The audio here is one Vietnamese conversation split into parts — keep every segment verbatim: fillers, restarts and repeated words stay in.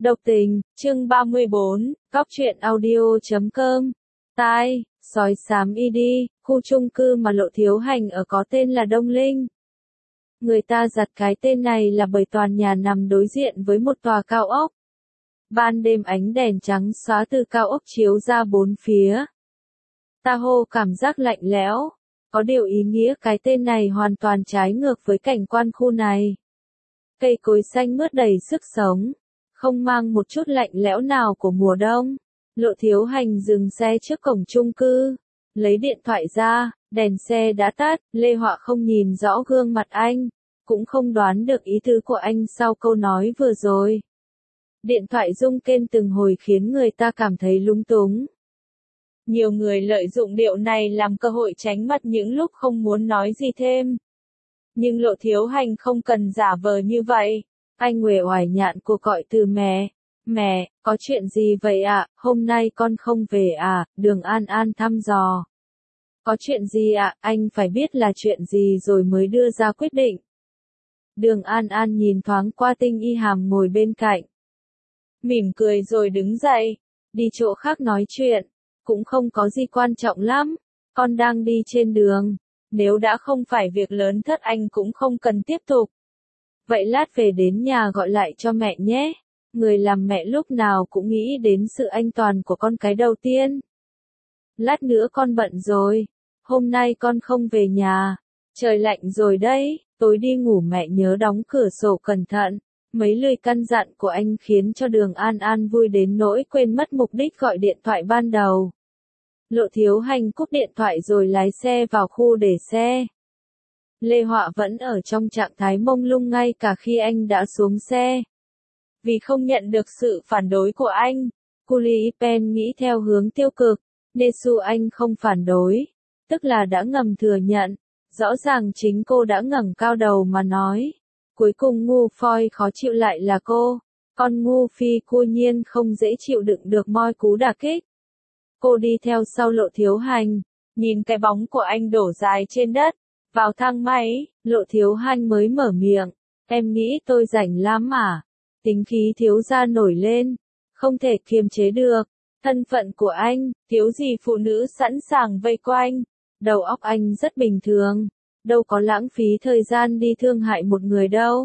Độc tình, chương ba mươi bốn, Cóc truyện audio chấm com. Tai, sói xám y đi, khu chung cư mà Lộ Thiếu Hành ở có tên là Đông Linh. Người ta giật cái tên này là bởi tòa nhà nằm đối diện với một tòa cao ốc. Ban đêm ánh đèn trắng xóa từ cao ốc chiếu ra bốn phía. Ta hô cảm giác lạnh lẽo. Có điều ý nghĩa cái tên này hoàn toàn trái ngược với cảnh quan khu này. Cây cối xanh mướt đầy sức sống, không mang một chút lạnh lẽo nào của mùa đông. Lộ Thiếu Hành dừng xe trước cổng chung cư, lấy điện thoại ra, đèn xe đã tắt, Lê Họa không nhìn rõ gương mặt anh, cũng không đoán được ý tứ của anh sau câu nói vừa rồi. Điện thoại rung lên từng hồi khiến người ta cảm thấy lúng túng. Nhiều người lợi dụng điệu này làm cơ hội tránh mặt những lúc không muốn nói gì thêm. Nhưng Lộ Thiếu Hành không cần giả vờ như vậy. Anh uể oải nhạn cuộc gọi từ mẹ. Mẹ, có chuyện gì vậy ạ? À? Hôm nay con không về à? Đường An An thăm dò. Có chuyện gì ạ? À? Anh phải biết là chuyện gì rồi mới đưa ra quyết định. Đường An An nhìn thoáng qua Tinh Y Hàm ngồi bên cạnh. Mỉm cười rồi đứng dậy. Đi chỗ khác nói chuyện. Cũng không có gì quan trọng lắm. Con đang đi trên đường. Nếu đã không phải việc lớn thất anh cũng không cần tiếp tục. Vậy lát về đến nhà gọi lại cho mẹ nhé. Người làm mẹ lúc nào cũng nghĩ đến sự an toàn của con cái đầu tiên. Lát nữa con bận rồi. Hôm nay con không về nhà. Trời lạnh rồi đấy. Tối đi ngủ mẹ nhớ đóng cửa sổ cẩn thận. Mấy lời căn dặn của anh khiến cho Đường An An vui đến nỗi quên mất mục đích gọi điện thoại ban đầu. Lộ Thiếu Hành cúp điện thoại rồi lái xe vào khu để xe. Lê Họa vẫn ở trong trạng thái mông lung ngay cả khi anh đã xuống xe. Vì không nhận được sự phản đối của anh, Culi Pen nghĩ theo hướng tiêu cực, Nesu anh không phản đối, tức là đã ngầm thừa nhận. Rõ ràng chính cô đã ngẩng cao đầu mà nói. Cuối cùng ngu phoi khó chịu lại là cô. Con ngu phi cua nhiên không dễ chịu đựng được moi cú đả kích. Cô đi theo sau Lộ Thiếu Hành, nhìn cái bóng của anh đổ dài trên đất. Vào thang máy, Lộ Thiếu Hành mới mở miệng. Em nghĩ tôi rảnh lắm à? Tính khí thiếu gia nổi lên. Không thể kiềm chế được. Thân phận của anh, thiếu gì phụ nữ sẵn sàng vây quanh. Đầu óc anh rất bình thường. Đâu có lãng phí thời gian đi thương hại một người đâu.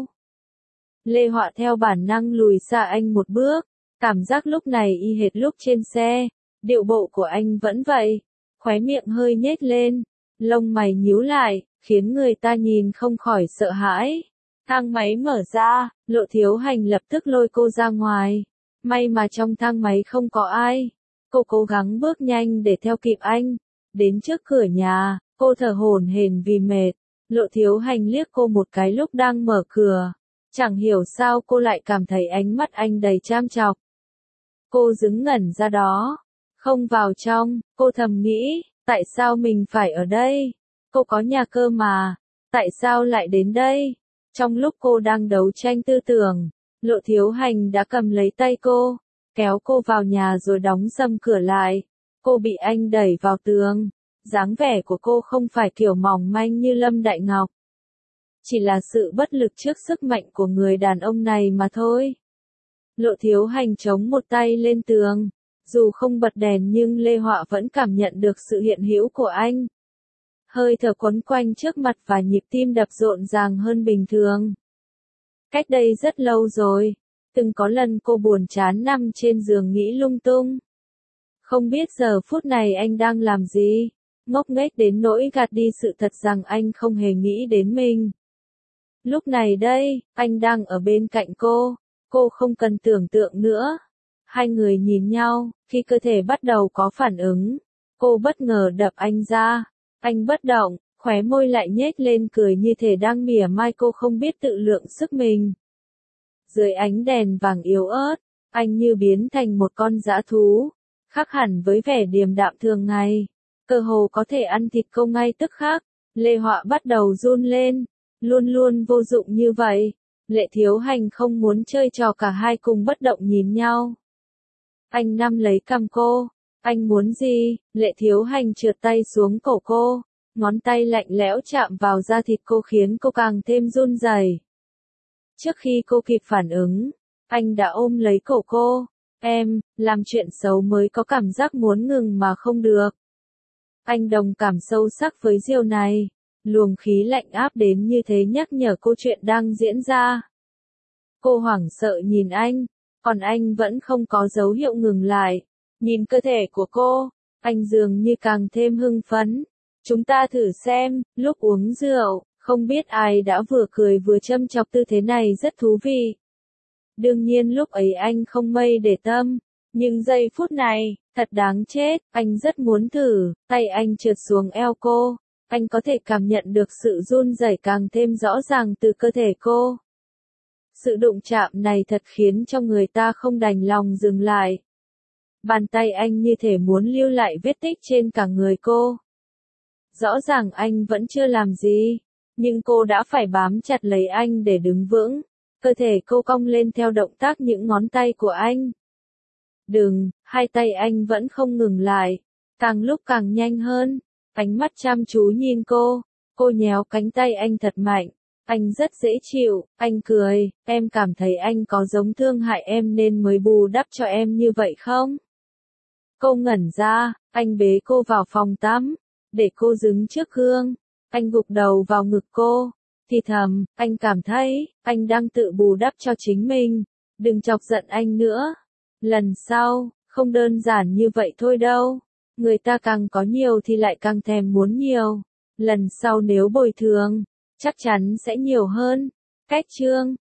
Lê Họa theo bản năng lùi xa anh một bước. Cảm giác lúc này y hệt lúc trên xe. Điệu bộ của anh vẫn vậy. Khóe miệng hơi nhếch lên. Lông mày nhíu lại, khiến người ta nhìn không khỏi sợ hãi. Thang máy mở ra, Lộ Thiếu Hành lập tức lôi cô ra ngoài. May mà trong thang máy không có ai. Cô cố gắng bước nhanh để theo kịp anh. Đến trước cửa nhà, cô thở hổn hển vì mệt. Lộ Thiếu Hành liếc cô một cái lúc đang mở cửa. Chẳng hiểu sao cô lại cảm thấy ánh mắt anh đầy chăm chọc. Cô đứng ngẩn ra đó. Không vào trong, cô thầm nghĩ, tại sao mình phải ở đây? Cô có nhà cơ mà, tại sao lại đến đây? Trong lúc cô đang đấu tranh tư tưởng, Lộ Thiếu Hành đã cầm lấy tay cô, kéo cô vào nhà rồi đóng sầm cửa lại. Cô bị anh đẩy vào tường. Dáng vẻ của cô không phải kiểu mỏng manh như Lâm Đại Ngọc. Chỉ là sự bất lực trước sức mạnh của người đàn ông này mà thôi. Lộ Thiếu Hành chống một tay lên tường. Dù không bật đèn nhưng Lê Họa vẫn cảm nhận được sự hiện hữu của anh. Hơi thở quấn quanh trước mặt và nhịp tim đập rộn ràng hơn bình thường. Cách đây rất lâu rồi, từng có lần cô buồn chán nằm trên giường nghĩ lung tung. Không biết giờ phút này anh đang làm gì, ngốc nghếch đến nỗi gạt đi sự thật rằng anh không hề nghĩ đến mình. Lúc này đây, anh đang ở bên cạnh cô, cô không cần tưởng tượng nữa. Hai người nhìn nhau, khi cơ thể bắt đầu có phản ứng, cô bất ngờ đập anh ra. Anh bất động, khóe môi lại nhếch lên cười như thể đang mỉa mai cô không biết tự lượng sức mình. Dưới ánh đèn vàng yếu ớt, anh như biến thành một con dã thú, khác hẳn với vẻ điềm đạm thường ngày. Cơ hồ có thể ăn thịt cô ngay tức khắc. Lê Họa bắt đầu run lên, luôn luôn vô dụng như vậy. Lệ Thiếu Hành không muốn chơi trò cả hai cùng bất động nhìn nhau. Anh nắm lấy cằm cô. Anh muốn gì? Lệ Thiếu Hành trượt tay xuống cổ cô. Ngón tay lạnh lẽo chạm vào da thịt cô khiến cô càng thêm run rẩy. Trước khi cô kịp phản ứng, Anh đã ôm lấy cổ cô. Em, làm chuyện xấu mới có cảm giác muốn ngừng mà không được. Anh đồng cảm sâu sắc với điều này. Luồng khí lạnh áp đến như thế nhắc nhở cô chuyện đang diễn ra. Cô hoảng sợ nhìn anh, còn anh vẫn không có dấu hiệu ngừng lại. Nhìn cơ thể của cô, anh dường như càng thêm hưng phấn. Chúng ta thử xem, lúc uống rượu, không biết ai đã vừa cười vừa châm chọc tư thế này rất thú vị. Đương nhiên lúc ấy anh không mây để tâm, nhưng giây phút này, thật đáng chết, anh rất muốn thử, tay anh trượt xuống eo cô, anh có thể cảm nhận được sự run rẩy càng thêm rõ ràng từ cơ thể cô. Sự đụng chạm này thật khiến cho người ta không đành lòng dừng lại. Bàn tay anh như thể muốn lưu lại vết tích trên cả người cô. Rõ ràng anh vẫn chưa làm gì, nhưng cô đã phải bám chặt lấy anh để đứng vững. Cơ thể cô cong lên theo động tác những ngón tay của anh. Đừng, hai tay anh vẫn không ngừng lại, càng lúc càng nhanh hơn. Ánh mắt chăm chú nhìn cô, cô nhéo cánh tay anh thật mạnh. Anh rất dễ chịu, anh cười, em cảm thấy anh có giống thương hại em nên mới bù đắp cho em như vậy không? Cô ngẩn ra, anh bế cô vào phòng tắm, để cô đứng trước gương. Anh gục đầu vào ngực cô, thì thầm, anh cảm thấy, anh đang tự bù đắp cho chính mình. Đừng chọc giận anh nữa. Lần sau, không đơn giản như vậy thôi đâu. Người ta càng có nhiều thì lại càng thèm muốn nhiều. Lần sau nếu bồi thường, chắc chắn sẽ nhiều hơn. Cách chương